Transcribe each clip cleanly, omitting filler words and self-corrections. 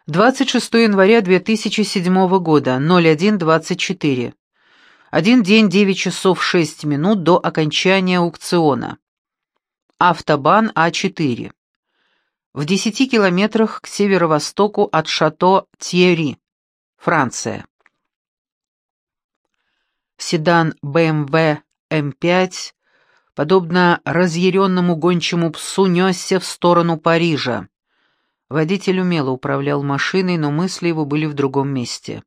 26 января 2007 года, 01:24. 1 день 9 часов 6 минут до окончания аукциона. Автобан А4. В 10 километрах к северо-востоку от шато Тьерри, Франция. Седан BMW M5, подобно разъяренному гончему псу, несся в сторону Парижа. Водитель умело управлял машиной, но мысли его были в другом месте.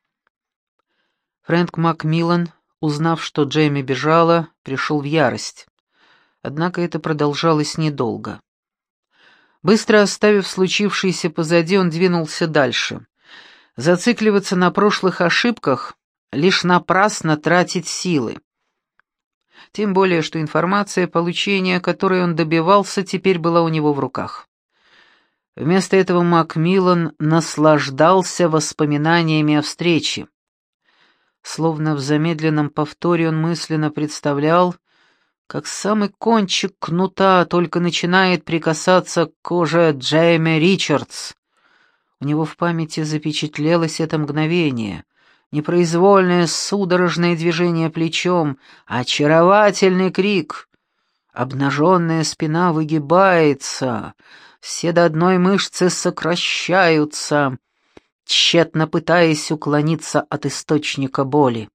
Фрэнк Макмиллан, узнав, что Джейми бежала, пришел в ярость. Однако это продолжалось недолго. Быстро оставив случившееся позади, он двинулся дальше. Зацикливаться на прошлых ошибках — лишь напрасно тратить силы. Тем более, что информация, получения которой он добивался, теперь была у него в руках. Вместо этого Макмиллан наслаждался воспоминаниями о встрече. Словно в замедленном повторе он мысленно представлял, как самый кончик кнута только начинает прикасаться к коже Джейми Ричардс. У него в памяти запечатлелось это мгновение, непроизвольное судорожное движение плечом, очаровательный крик. Обнаженная спина выгибается, все до одной мышцы сокращаются, тщетно пытаясь уклониться от источника боли.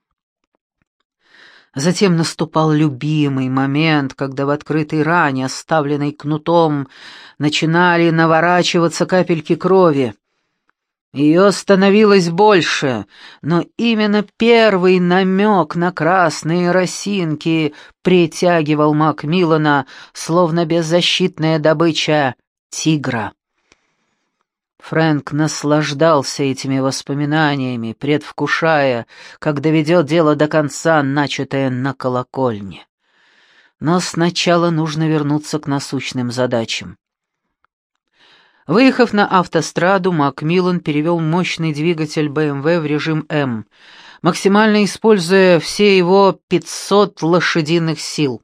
Затем наступал любимый момент, когда в открытой ране, оставленной кнутом, начинали наворачиваться капельки крови. Ее становилось больше, но именно первый намек на красные росинки притягивал Макмиллана, словно беззащитная добыча тигра. Фрэнк наслаждался этими воспоминаниями, предвкушая, как доведет дело до конца, начатое на колокольне. Но сначала нужно вернуться к насущным задачам. Выехав на автостраду, Макмиллан перевел мощный двигатель BMW в режим М, максимально используя все его 500 лошадиных сил.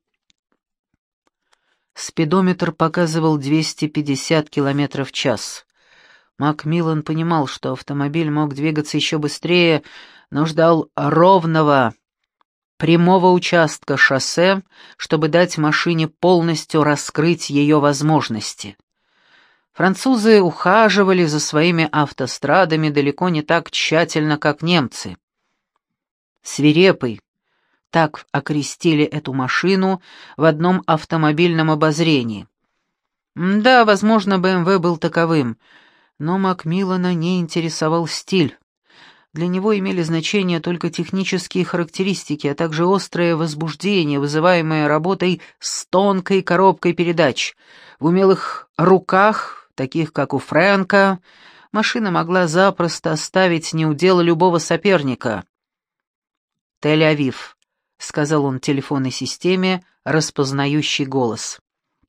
Спидометр показывал 250 км в час. Макмиллан понимал, что автомобиль мог двигаться еще быстрее, но ждал ровного, прямого участка шоссе, чтобы дать машине полностью раскрыть ее возможности. Французы ухаживали за своими автострадами далеко не так тщательно, как немцы. «Свирепый», так окрестили эту машину в одном автомобильном обозрении. Да, возможно, BMW был таковым, но Макмиллана не интересовал стиль. Для него имели значение только технические характеристики, а также острое возбуждение, вызываемое работой с тонкой коробкой передач. В умелых руках, таких как у Фрэнка, машина могла запросто оставить неудел любого соперника. «Тель-Авив», — сказал он телефонной системе, распознающий голос.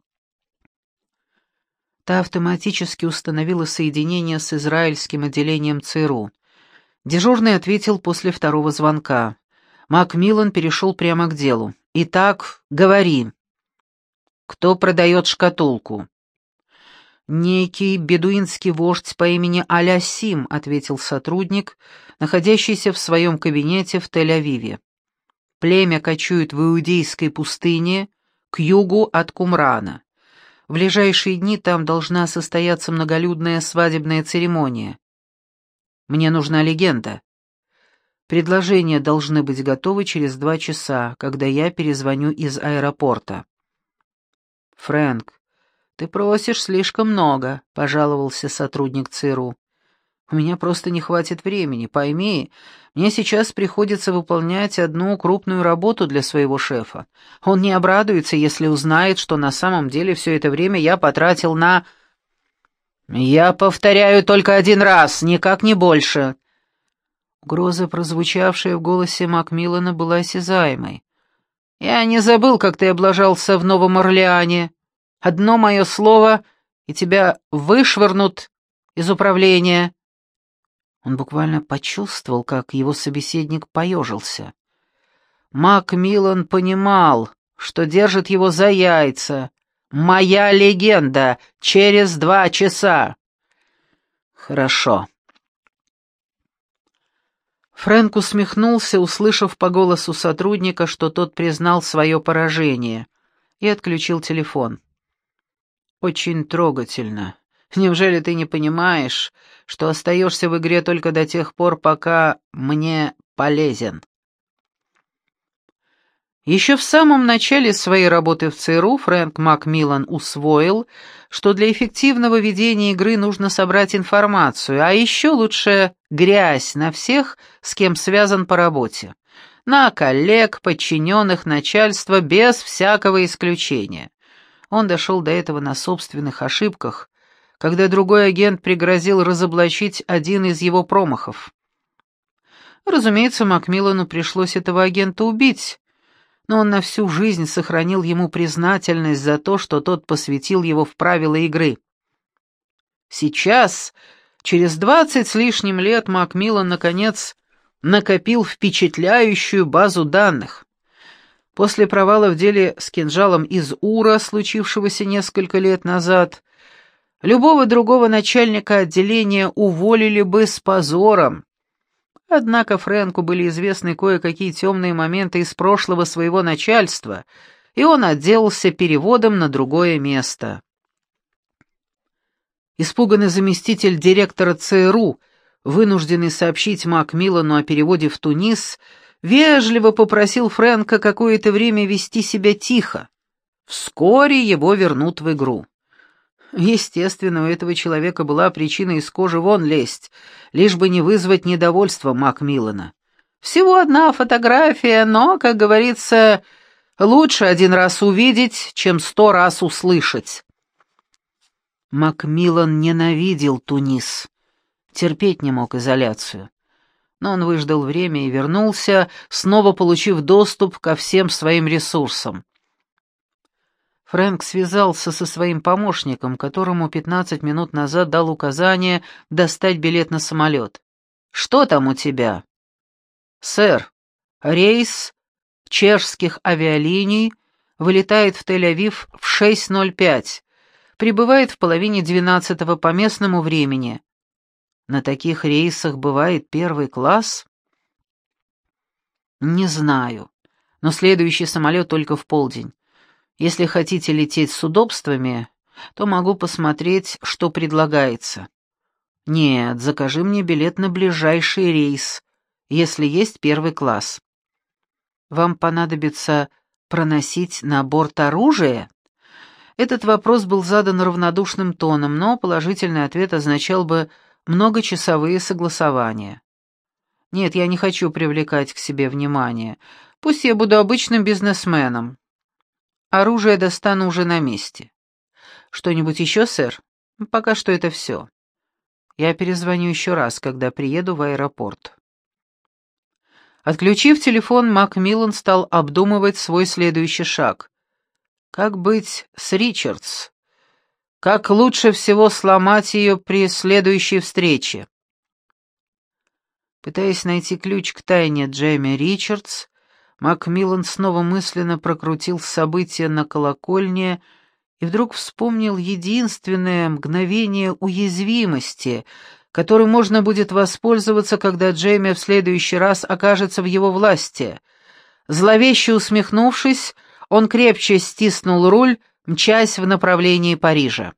Та автоматически установила соединение с израильским отделением ЦРУ. Дежурный ответил после второго звонка. Макмиллан перешел прямо к делу. «Итак, говори. Кто продает шкатулку?» «Некий бедуинский вождь по имени Аля-Сим», — ответил сотрудник, находящийся в своем кабинете в Тель-Авиве. «Племя кочует в Иудейской пустыне, к югу от Кумрана. В ближайшие дни там должна состояться многолюдная свадебная церемония. Мне нужна легенда. Предложения должны быть готовы через 2 часа, когда я перезвоню из аэропорта». «Фрэнк, ты просишь слишком много», — пожаловался сотрудник ЦРУ. «У меня просто не хватит времени, пойми. Мне сейчас приходится выполнять одну крупную работу для своего шефа. Он не обрадуется, если узнает, что на самом деле все это время я потратил на...» «Я повторяю только 1 раз, никак не больше». Угроза, прозвучавшая в голосе Макмиллана, была осязаемой. «Я не забыл, как ты облажался в Новом Орлеане. Одно мое слово, и тебя вышвырнут из управления». Он буквально почувствовал, как его собеседник поежился. Макмиллан понимал, что держит его за яйца. «Моя легенда! Через 2 часа!» Хорошо. Фрэнк усмехнулся, услышав по голосу сотрудника, что тот признал свое поражение, и отключил телефон. «Очень трогательно. Неужели ты не понимаешь, что остаешься в игре только до тех пор, пока мне полезен?» Еще в самом начале своей работы в ЦРУ Фрэнк Макмиллан усвоил, что для эффективного ведения игры нужно собрать информацию, а еще лучше грязь на всех, с кем связан по работе. На коллег, подчиненных, начальства, без всякого исключения. Он дошел до этого на собственных ошибках, когда другой агент пригрозил разоблачить один из его промахов. Разумеется, Макмиллану пришлось этого агента убить, но он на всю жизнь сохранил ему признательность за то, что тот посвятил его в правила игры. Сейчас, через 20 с лишним лет, Макмиллан, наконец, накопил впечатляющую базу данных. После провала в деле с кинжалом из Ура, случившегося несколько лет назад, любого другого начальника отделения уволили бы с позором. Однако Фрэнку были известны кое-какие темные моменты из прошлого своего начальства, и он отделался переводом на другое место. Испуганный заместитель директора ЦРУ, вынужденный сообщить Макмиллану о переводе в Тунис, вежливо попросил Фрэнка какое-то время вести себя тихо. Вскоре его вернут в игру. Естественно, у этого человека была причина из кожи вон лезть, лишь бы не вызвать недовольства Макмиллана. Всего одна фотография, но, как говорится, лучше один раз увидеть, чем 100 раз услышать. Макмиллан ненавидел Тунис, терпеть не мог изоляцию. Но он выждал время и вернулся, снова получив доступ ко всем своим ресурсам. Фрэнк связался со своим помощником, которому 15 минут назад дал указание достать билет на самолет. «Что там у тебя?» «Сэр, рейс чешских авиалиний вылетает в Тель-Авив в 6:05, прибывает в половине 12 по местному времени. На таких рейсах бывает первый класс?» «Не знаю, но следующий самолет только в полдень. Если хотите лететь с удобствами, то могу посмотреть, что предлагается». «Нет, закажи мне билет на ближайший рейс, если есть первый класс». «Вам понадобится проносить на борт оружие?» Этот вопрос был задан равнодушным тоном, но положительный ответ означал бы многочасовые согласования. «Нет, я не хочу привлекать к себе внимание. Пусть я буду обычным бизнесменом. Оружие достану уже на месте. Что-нибудь еще, сэр? Пока что это все. Я перезвоню еще раз, когда приеду в аэропорт». Отключив телефон, Макмиллан стал обдумывать свой следующий шаг. Как быть с Ричардс? Как лучше всего сломать ее при следующей встрече? Пытаясь найти ключ к тайне Джейми Ричардс, Макмиллан снова мысленно прокрутил события на колокольне и вдруг вспомнил единственное мгновение уязвимости, которым можно будет воспользоваться, когда Джейми в следующий раз окажется в его власти. Зловеще усмехнувшись, он крепче стиснул руль, мчась в направлении Парижа.